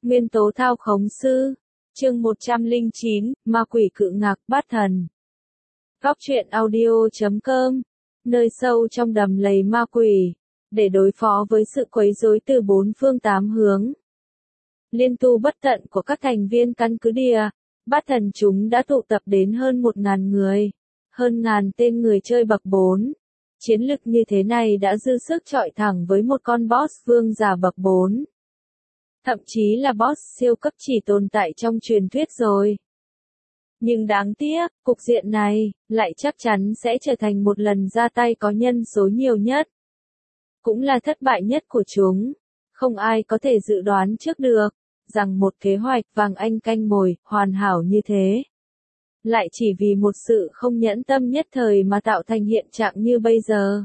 Nguyên tố thao khống sư. Chương 109, ma quỷ cự ngạc bát thần. Góc truyện audio.com. Nơi sâu trong đầm lầy ma quỷ, để đối phó với sự quấy rối từ bốn phương tám hướng. Liên tu bất tận của các thành viên căn cứ địa, bát thần chúng đã tụ tập đến hơn 1.000 người, hơn ngàn tên người chơi bậc 4. Chiến lực như thế này đã dư sức chọi thẳng với một con boss vương giả bậc 4. Thậm chí là boss siêu cấp chỉ tồn tại trong truyền thuyết rồi. Nhưng đáng tiếc, cục diện này, lại chắc chắn sẽ trở thành một lần ra tay có nhân số nhiều nhất. Cũng là thất bại nhất của chúng. Không ai có thể dự đoán trước được, rằng một kế hoạch vàng anh canh mồi, hoàn hảo như thế. Lại chỉ vì một sự không nhẫn tâm nhất thời mà tạo thành hiện trạng như bây giờ.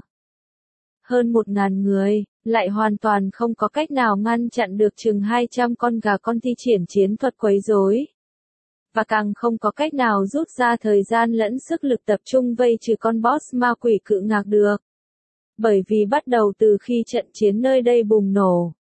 Hơn 1.000 người, lại hoàn toàn không có cách nào ngăn chặn được chừng 200 con gà con thi triển chiến thuật quấy rối. Và càng không có cách nào rút ra thời gian lẫn sức lực tập trung vây trừ con boss ma quỷ cự ngạc được. Bởi vì bắt đầu từ khi trận chiến nơi đây bùng nổ,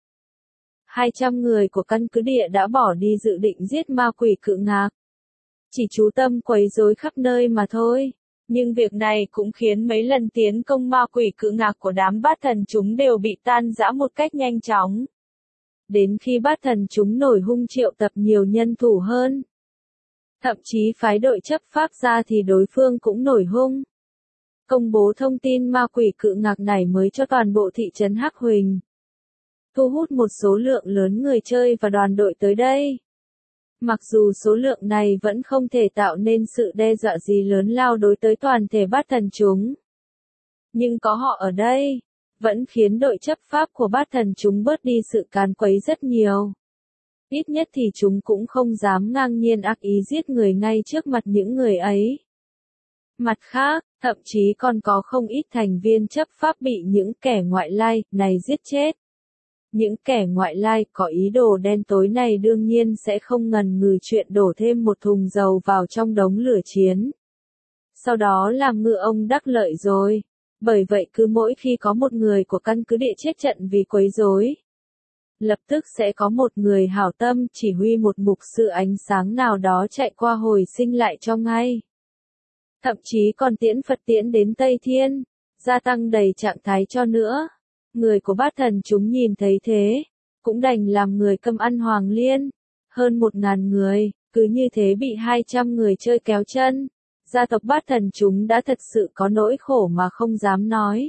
200 người của căn cứ địa đã bỏ đi dự định giết ma quỷ cự ngạc. Chỉ chú tâm quấy rối khắp nơi mà thôi. Nhưng việc này cũng khiến mấy lần tiến công ma quỷ cự ngạc của đám bát thần chúng đều bị tan rã một cách nhanh chóng. Đến khi bát thần chúng nổi hung triệu tập nhiều nhân thủ hơn. Thậm chí phái đội chấp pháp ra thì đối phương cũng nổi hung. Công bố thông tin ma quỷ cự ngạc này mới cho toàn bộ thị trấn Hắc Huỳnh. Thu hút một số lượng lớn người chơi và đoàn đội tới đây. Mặc dù số lượng này vẫn không thể tạo nên sự đe dọa gì lớn lao đối tới toàn thể bát thần chúng. Nhưng có họ ở đây, vẫn khiến đội chấp pháp của bát thần chúng bớt đi sự càn quấy rất nhiều. Ít nhất thì chúng cũng không dám ngang nhiên ác ý giết người ngay trước mặt những người ấy. Mặt khác, thậm chí còn có không ít thành viên chấp pháp bị những kẻ ngoại lai này giết chết. Những kẻ ngoại lai có ý đồ đen tối này đương nhiên sẽ không ngần ngừ chuyện đổ thêm một thùng dầu vào trong đống lửa chiến. Sau đó làm ngư ông đắc lợi rồi. Bởi vậy cứ mỗi khi có một người của căn cứ địa chết trận vì quấy rối, lập tức sẽ có một người hảo tâm chỉ huy một mục sư ánh sáng nào đó chạy qua hồi sinh lại cho ngay. Thậm chí còn tiễn Phật tiễn đến Tây Thiên, gia tăng đầy trạng thái cho nữa. Người của bát thần chúng nhìn thấy thế, cũng đành làm người câm ăn hoàng liên. Hơn 1.000 người, cứ như thế bị 200 người chơi kéo chân. Gia tộc bát thần chúng đã thật sự có nỗi khổ mà không dám nói.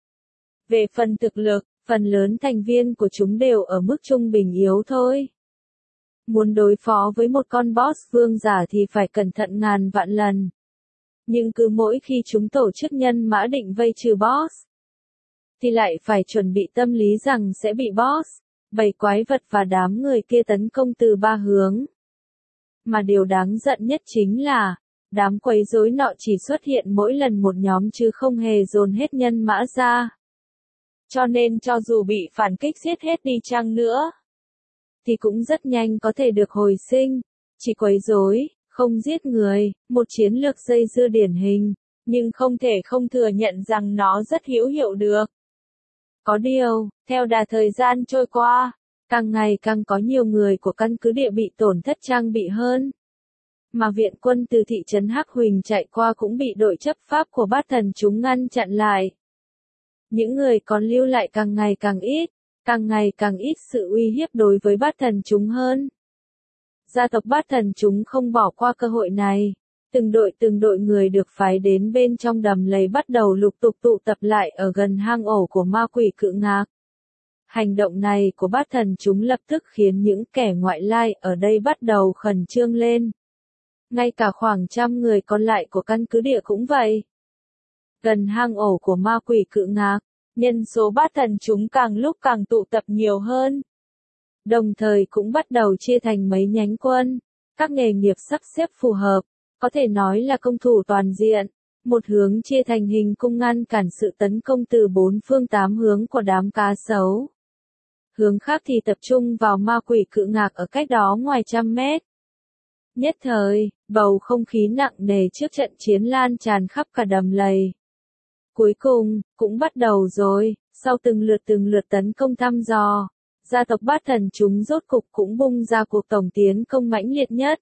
Về phần thực lực, phần lớn thành viên của chúng đều ở mức trung bình yếu thôi. Muốn đối phó với một con boss vương giả thì phải cẩn thận ngàn vạn lần. Nhưng cứ mỗi khi chúng tổ chức nhân mã định vây trừ boss, thì lại phải chuẩn bị tâm lý rằng sẽ bị boss, bầy quái vật và đám người kia tấn công từ 3 hướng. Mà điều đáng giận nhất chính là, đám quấy rối nọ chỉ xuất hiện mỗi lần một nhóm chứ không hề dồn hết nhân mã ra. Cho nên cho dù bị phản kích giết hết đi chăng nữa, thì cũng rất nhanh có thể được hồi sinh. Chỉ quấy rối, không giết người, một chiến lược dây dưa điển hình, nhưng không thể không thừa nhận rằng nó rất hữu hiệu được. Có điều, theo đà thời gian trôi qua, càng ngày càng có nhiều người của căn cứ địa bị tổn thất trang bị hơn. Mà viện quân từ thị trấn Hắc Huỳnh chạy qua cũng bị đội chấp pháp của bát thần chúng ngăn chặn lại. Những người còn lưu lại càng ngày càng ít sự uy hiếp đối với bát thần chúng hơn. Gia tộc bát thần chúng không bỏ qua cơ hội này. Từng đội người được phái đến bên trong đầm lầy bắt đầu lục tục tụ tập lại ở gần hang ổ của ma quỷ cự ngạc. Hành động này của bát thần chúng lập tức khiến những kẻ ngoại lai ở đây bắt đầu khẩn trương lên. Ngay cả khoảng 100 người còn lại của căn cứ địa cũng vậy. Gần hang ổ của ma quỷ cự ngạc, nhân số bát thần chúng càng lúc càng tụ tập nhiều hơn. Đồng thời cũng bắt đầu chia thành mấy nhánh quân, các nghề nghiệp sắp xếp phù hợp. Có thể nói là công thủ toàn diện, một hướng chia thành hình cung ngăn cản sự tấn công từ 4 phương 8 hướng của đám cá sấu. Hướng khác thì tập trung vào ma quỷ cự ngạc ở cách đó ngoài 100 mét. Nhất thời, bầu không khí nặng nề trước trận chiến lan tràn khắp cả đầm lầy. Cuối cùng, cũng bắt đầu rồi, sau từng lượt tấn công thăm dò, gia tộc Bát Thần chúng rốt cục cũng bung ra cuộc tổng tiến công mãnh liệt nhất.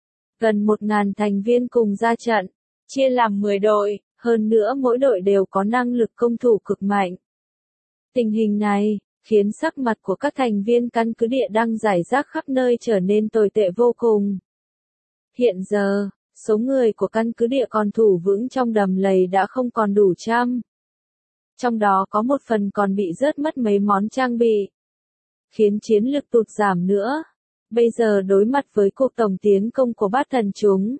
Gần 1.000 thành viên cùng ra trận, chia làm 10 đội, hơn nữa mỗi đội đều có năng lực công thủ cực mạnh. Tình hình này khiến sắc mặt của các thành viên căn cứ địa đang rải rác khắp nơi trở nên tồi tệ vô cùng. Hiện giờ, số người của căn cứ địa còn thủ vững trong đầm lầy đã không còn đủ trăm. Trong đó có một phần còn bị rớt mất mấy món trang bị, khiến chiến lực tụt giảm nữa. Bây giờ đối mặt với cuộc tổng tiến công của Bát Thần chúng,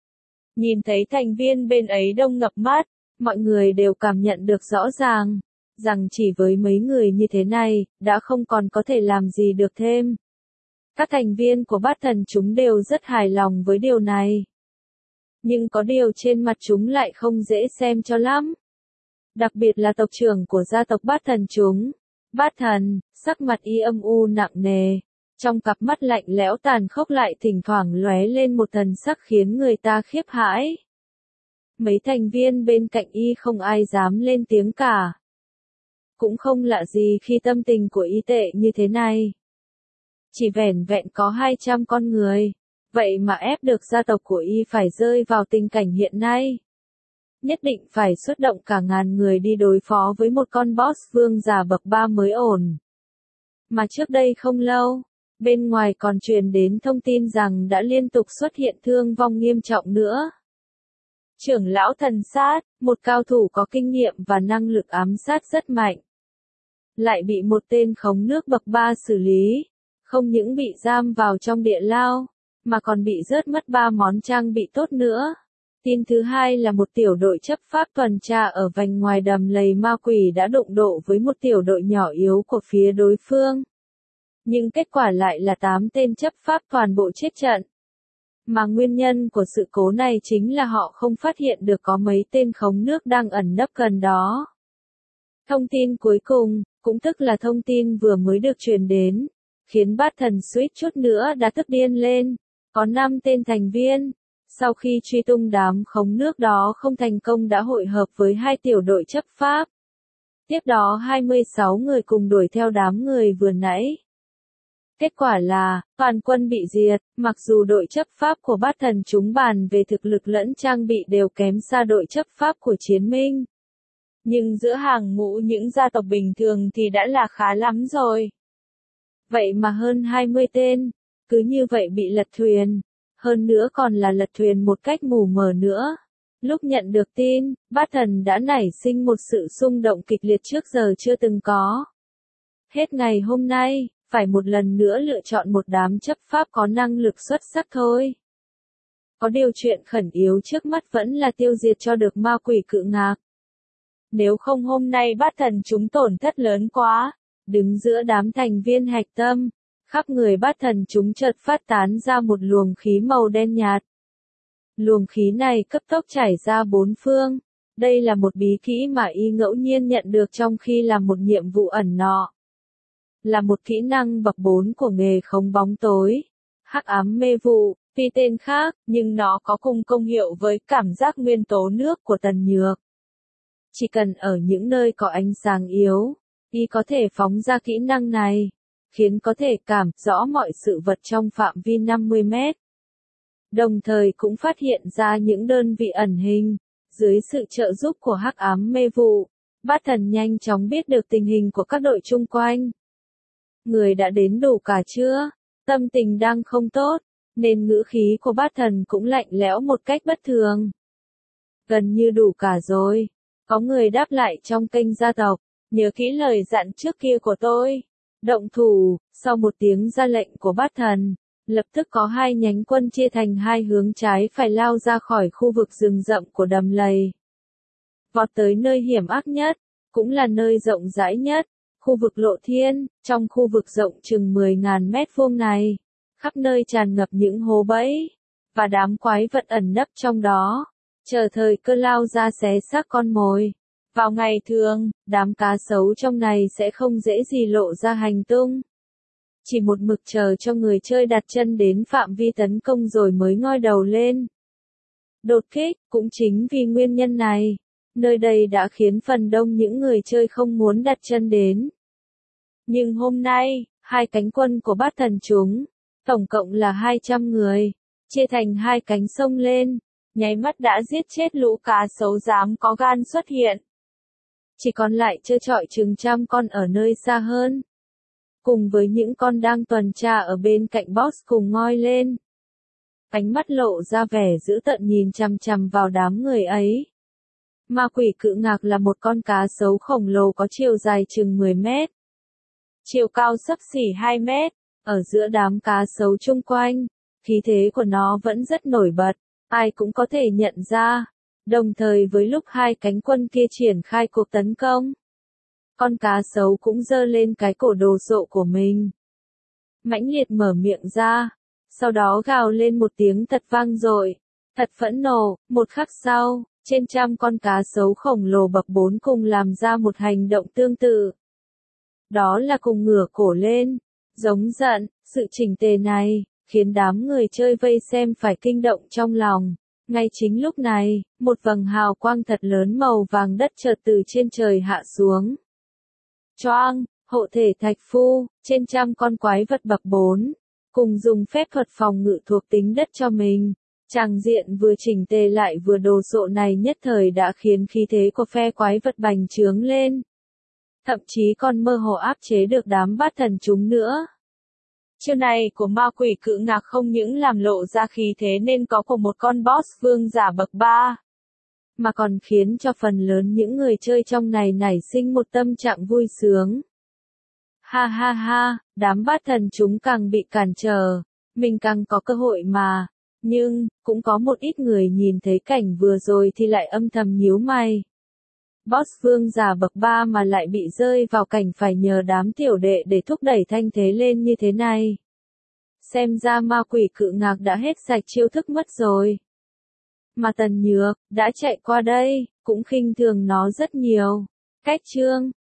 nhìn thấy thành viên bên ấy đông ngập mắt, mọi người đều cảm nhận được rõ ràng, rằng chỉ với mấy người như thế này, đã không còn có thể làm gì được thêm. Các thành viên của Bát Thần chúng đều rất hài lòng với điều này. Nhưng có điều trên mặt chúng lại không dễ xem cho lắm. Đặc biệt là tộc trưởng của gia tộc Bát Thần chúng, Bát Thần, sắc mặt y âm u nặng nề, trong cặp mắt lạnh lẽo tàn khốc lại thỉnh thoảng lóe lên một thần sắc khiến người ta khiếp hãi. Mấy thành viên bên cạnh y không ai dám lên tiếng cả. Cũng không lạ gì khi tâm tình của y tệ như thế này. Chỉ vẻn vẹn có 200 con người, vậy mà ép được gia tộc của y phải rơi vào tình cảnh hiện nay. Nhất định phải xuất động cả ngàn người đi đối phó với một con boss vương giả bậc 3 mới ổn. Mà trước đây không lâu, bên ngoài còn truyền đến thông tin rằng đã liên tục xuất hiện thương vong nghiêm trọng nữa. Trưởng lão thần sát, một cao thủ có kinh nghiệm và năng lực ám sát rất mạnh, lại bị một tên khống nước bậc 3 xử lý, không những bị giam vào trong địa lao, mà còn bị rớt mất 3 món trang bị tốt nữa. Tin thứ hai là một tiểu đội chấp pháp tuần tra ở vành ngoài đầm lầy ma quỷ đã đụng độ với một tiểu đội nhỏ yếu của phía đối phương. Nhưng kết quả lại là 8 tên chấp pháp toàn bộ chết trận. Mà nguyên nhân của sự cố này chính là họ không phát hiện được có mấy tên khống nước đang ẩn nấp gần đó. Thông tin cuối cùng, cũng tức là thông tin vừa mới được truyền đến, khiến Bát Thần suýt chút nữa đã tức điên lên. Có 5 tên thành viên, sau khi truy tung đám khống nước đó không thành công đã hội hợp với 2 tiểu đội chấp pháp. Tiếp đó 26 người cùng đuổi theo đám người vừa nãy. Kết quả là, toàn quân bị diệt, mặc dù đội chấp pháp của Bát Thần chúng bàn về thực lực lẫn trang bị đều kém xa đội chấp pháp của Chiến Minh. Nhưng giữa hàng ngũ những gia tộc bình thường thì đã là khá lắm rồi. Vậy mà hơn 20 tên, cứ như vậy bị lật thuyền, hơn nữa còn là lật thuyền một cách mù mờ nữa. Lúc nhận được tin, Bát Thần đã nảy sinh một sự xung động kịch liệt trước giờ chưa từng có. Hết ngày hôm nay, phải một lần nữa lựa chọn một đám chấp pháp có năng lực xuất sắc thôi. Có điều chuyện khẩn yếu trước mắt vẫn là tiêu diệt cho được ma quỷ cự ngạc. Nếu không hôm nay Bát Thần chúng tổn thất lớn quá. Đứng giữa đám thành viên hạch tâm, khắp người Bát Thần chúng chợt phát tán ra một luồng khí màu đen nhạt. Luồng khí này cấp tốc chảy ra bốn phương. Đây là một bí kỹ mà y ngẫu nhiên nhận được trong khi làm một nhiệm vụ ẩn nọ. Là một kỹ năng bậc 4 của nghề khống bóng tối, hắc ám mê vụ, tuy tên khác, nhưng nó có cùng công hiệu với cảm giác nguyên tố nước của Tần Nhược. Chỉ cần ở những nơi có ánh sáng yếu, y có thể phóng ra kỹ năng này, khiến có thể cảm rõ mọi sự vật trong phạm vi 50 mét. Đồng thời cũng phát hiện ra những đơn vị ẩn hình, dưới sự trợ giúp của hắc ám mê vụ, Bát Thần nhanh chóng biết được tình hình của các đội chung quanh. Người đã đến đủ cả chưa? Tâm tình đang không tốt, nên ngữ khí của Bát Thần cũng lạnh lẽo một cách bất thường. Gần như đủ cả rồi. Có người đáp lại trong kênh gia tộc, nhớ kỹ lời dặn trước kia của tôi. Động thủ, sau một tiếng ra lệnh của Bát Thần, lập tức có 2 nhánh quân chia thành 2 hướng trái phải lao ra khỏi khu vực rừng rậm của đầm lầy. Vọt tới nơi hiểm ác nhất, cũng là nơi rộng rãi nhất, khu vực Lộ Thiên. Trong khu vực rộng chừng 10.000 mét vuông này, khắp nơi tràn ngập những hố bẫy, và đám quái vật ẩn nấp trong đó, chờ thời cơ lao ra xé xác con mồi. Vào ngày thường, đám cá sấu trong này sẽ không dễ gì lộ ra hành tung. Chỉ một mực chờ cho người chơi đặt chân đến phạm vi tấn công rồi mới ngoi đầu lên. Đột kích, cũng chính vì nguyên nhân này, nơi đây đã khiến phần đông những người chơi không muốn đặt chân đến. Nhưng hôm nay, Hai cánh quân của bát thần chúng, tổng cộng là 200 người, chia thành hai cánh xông lên, nháy mắt đã giết chết lũ cá sấu dám có gan xuất hiện. Chỉ còn lại trơ trọi chừng trăm con ở nơi xa hơn. Cùng với những con đang tuần tra ở bên cạnh boss cùng ngoi lên. Ánh mắt lộ ra vẻ dữ tợn nhìn chằm chằm vào đám người ấy. Ma quỷ cự ngạc là một con cá sấu khổng lồ có chiều dài chừng 10 mét. Chiều cao xấp xỉ 2 mét, ở giữa đám cá sấu chung quanh, khí thế của nó vẫn rất nổi bật, ai cũng có thể nhận ra. Đồng thời với lúc hai cánh quân kia triển khai cuộc tấn công, con cá sấu cũng giơ lên cái cổ đồ sộ của mình. Mãnh liệt mở miệng ra, sau đó gào lên một tiếng thật vang dội, thật phẫn nộ. Một khắc sau, trên trăm con cá sấu khổng lồ bập bốn cùng làm ra một hành động tương tự. Đó là cùng ngửa cổ lên, giống giận. Sự chỉnh tề này khiến đám người chơi vây xem phải kinh động trong lòng. Ngay chính lúc này, một vầng hào quang thật lớn màu vàng đất chợt từ trên trời hạ xuống. Choang, hộ thể thạch phu, trên trăm con quái vật bập bốn, cùng dùng phép thuật phòng ngự thuộc tính đất cho mình. Tràng diện vừa chỉnh tề lại vừa đồ sộ này nhất thời đã khiến khí thế của phe quái vật bành trướng lên. Thậm chí còn mơ hồ áp chế được đám bát thần chúng nữa. Chiêu này của ma quỷ cự ngạc không những làm lộ ra khí thế nên có của một con boss vương giả bậc 3, mà còn khiến cho phần lớn những người chơi trong này nảy sinh một tâm trạng vui sướng. Ha ha ha, đám bát thần chúng càng bị cản trở, mình càng có cơ hội mà. Nhưng, cũng có một ít người nhìn thấy cảnh vừa rồi thì lại âm thầm nhíu mày. Boss vương giả bậc 3 mà lại bị rơi vào cảnh phải nhờ đám tiểu đệ để thúc đẩy thanh thế lên như thế này. Xem ra ma quỷ cự ngạc đã hết sạch chiêu thức mất rồi. Mà Tần Nhược, đã chạy qua đây, cũng khinh thường nó rất nhiều. Cách chương